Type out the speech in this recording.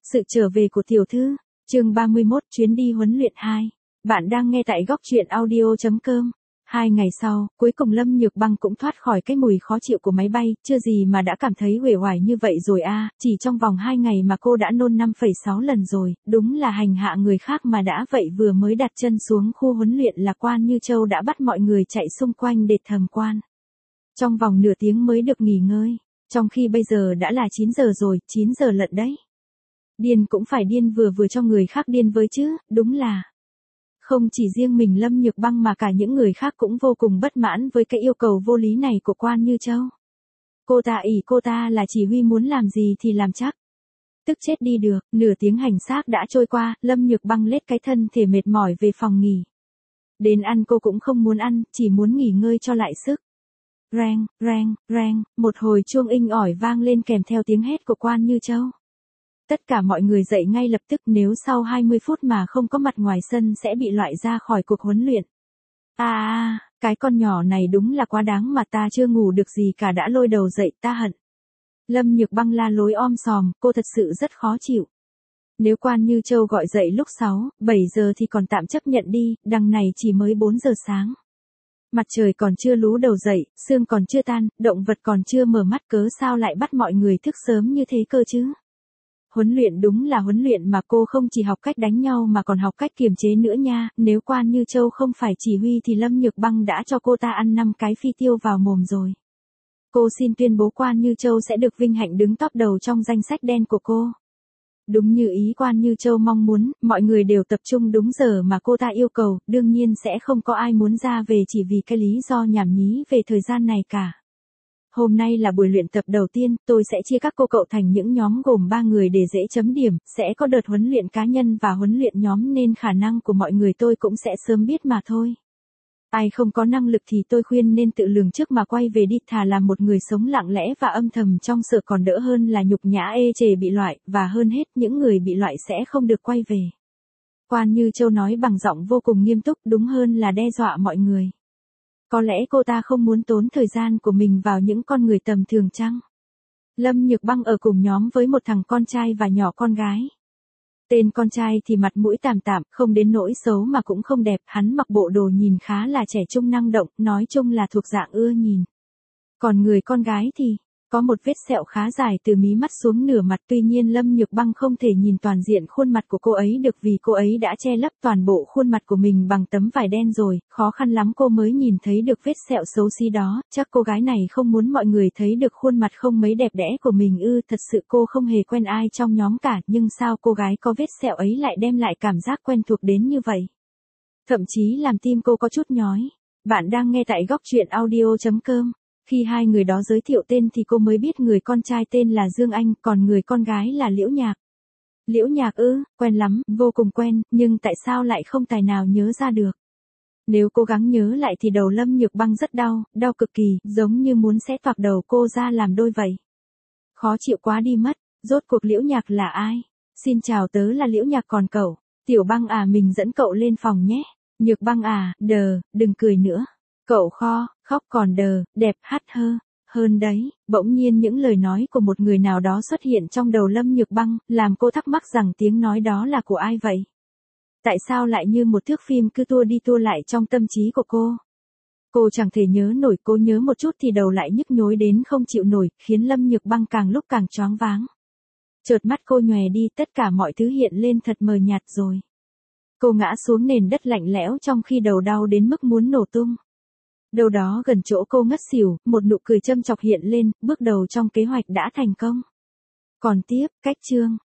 Sự trở về của tiểu thư, chương 31 chuyến đi huấn luyện 2. Bạn đang nghe tại góc truyện audio.com. 2 ngày sau, cuối cùng Lâm Nhược Băng cũng thoát khỏi cái mùi khó chịu của máy bay, chưa gì mà đã cảm thấy uể oải như vậy rồi a, chỉ trong vòng 2 ngày mà cô đã nôn 5,6 lần rồi, đúng là hành hạ người khác mà đã vậy vừa mới đặt chân xuống khu huấn luyện là Quan Như Châu đã bắt mọi người chạy xung quanh để thẩm quan. Trong vòng nửa tiếng mới được nghỉ ngơi, trong khi bây giờ đã là 9 giờ rồi, 9 giờ lận đấy. Điên cũng phải điên vừa vừa cho người khác điên với chứ, đúng là. Không chỉ riêng mình Lâm Nhược Băng mà cả những người khác cũng vô cùng bất mãn với cái yêu cầu vô lý này của Quan Như Châu. Cô ta là chỉ huy muốn làm gì thì làm chắc. Tức chết đi được, nửa tiếng hành xác đã trôi qua, Lâm Nhược Băng lết cái thân thể mệt mỏi về phòng nghỉ. Đến ăn cô cũng không muốn ăn, chỉ muốn nghỉ ngơi cho lại sức. Reng, reng, reng, một hồi chuông inh ỏi vang lên kèm theo tiếng hét của Quan Như Châu. Tất cả mọi người dậy ngay lập tức, nếu sau 20 phút mà không có mặt ngoài sân sẽ bị loại ra khỏi cuộc huấn luyện. Cái con nhỏ này đúng là quá đáng mà ta chưa ngủ được gì cả đã lôi đầu dậy, ta hận. Lâm Nhược Băng la lối om sòm, cô thật sự rất khó chịu. Nếu Quan Như Châu gọi dậy lúc 6, 7 giờ thì còn tạm chấp nhận đi, đằng này chỉ mới 4 giờ sáng. Mặt trời còn chưa lú đầu dậy, sương còn chưa tan, động vật còn chưa mở mắt, cớ sao lại bắt mọi người thức sớm như thế cơ chứ? Huấn luyện đúng là huấn luyện mà cô không chỉ học cách đánh nhau mà còn học cách kiềm chế nữa nha, nếu Quan Như Châu không phải chỉ huy thì Lâm Nhược Băng đã cho cô ta ăn 5 cái phi tiêu vào mồm rồi. Cô xin tuyên bố Quan Như Châu sẽ được vinh hạnh đứng top đầu trong danh sách đen của cô. Đúng như ý Quan Như Châu mong muốn, mọi người đều tập trung đúng giờ mà cô ta yêu cầu, đương nhiên sẽ không có ai muốn ra về chỉ vì cái lý do nhảm nhí về thời gian này cả. Hôm nay là buổi luyện tập đầu tiên, tôi sẽ chia các cô cậu thành những nhóm gồm 3 người để dễ chấm điểm, sẽ có đợt huấn luyện cá nhân và huấn luyện nhóm nên khả năng của mọi người tôi cũng sẽ sớm biết mà thôi. Ai không có năng lực thì tôi khuyên nên tự lường trước mà quay về đi, thà làm một người sống lặng lẽ và âm thầm trong sở còn đỡ hơn là nhục nhã ê chề bị loại, và hơn hết những người bị loại sẽ không được quay về. Quan Như Châu nói bằng giọng vô cùng nghiêm túc, đúng hơn là đe dọa mọi người. Có lẽ cô ta không muốn tốn thời gian của mình vào những con người tầm thường chăng? Lâm Nhược Băng ở cùng nhóm với một thằng con trai và nhỏ con gái. Tên con trai thì mặt mũi tạm tạm, không đến nỗi xấu mà cũng không đẹp, hắn mặc bộ đồ nhìn khá là trẻ trung năng động, nói chung là thuộc dạng ưa nhìn. Còn người con gái thì, có một vết sẹo khá dài từ mí mắt xuống nửa mặt, tuy nhiên Lâm Nhược Băng không thể nhìn toàn diện khuôn mặt của cô ấy được vì cô ấy đã che lấp toàn bộ khuôn mặt của mình bằng tấm vải đen rồi, khó khăn lắm cô mới nhìn thấy được vết sẹo xấu xí đó, chắc cô gái này không muốn mọi người thấy được khuôn mặt không mấy đẹp đẽ của mình ư, thật sự cô không hề quen ai trong nhóm cả, nhưng sao cô gái có vết sẹo ấy lại đem lại cảm giác quen thuộc đến như vậy? Thậm chí làm tim cô có chút nhói. Bạn đang nghe tại góc truyện audio.com. Khi hai người đó giới thiệu tên thì cô mới biết người con trai tên là Dương Anh, còn người con gái là Liễu Nhạc. Liễu Nhạc ư, quen lắm, vô cùng quen, nhưng tại sao lại không tài nào nhớ ra được? Nếu cố gắng nhớ lại thì đầu Lâm Nhược Băng rất đau, đau cực kỳ, giống như muốn xé toạc đầu cô ra làm đôi vậy. Khó chịu quá đi mất, rốt cuộc Liễu Nhạc là ai? Xin chào, tớ là Liễu Nhạc, còn cậu? Tiểu Băng à, mình dẫn cậu lên phòng nhé. Nhược Băng à, đừng cười nữa. Cậu khóc còn đẹp hơn đấy. Bỗng nhiên những lời nói của một người nào đó xuất hiện trong đầu Lâm Nhược Băng, làm cô thắc mắc rằng tiếng nói đó là của ai vậy? Tại sao lại như một thước phim cứ tua đi tua lại trong tâm trí của cô? Cô chẳng thể nhớ nổi, cô nhớ một chút thì đầu lại nhức nhối đến không chịu nổi, khiến Lâm Nhược Băng càng lúc càng choáng váng. Chợt mắt cô nhòe đi, tất cả mọi thứ hiện lên thật mờ nhạt rồi. Cô ngã xuống nền đất lạnh lẽo trong khi đầu đau đến mức muốn nổ tung. Đâu đó gần chỗ cô ngất xỉu, một nụ cười châm chọc hiện lên, bước đầu trong kế hoạch đã thành công. Còn tiếp, cách chương.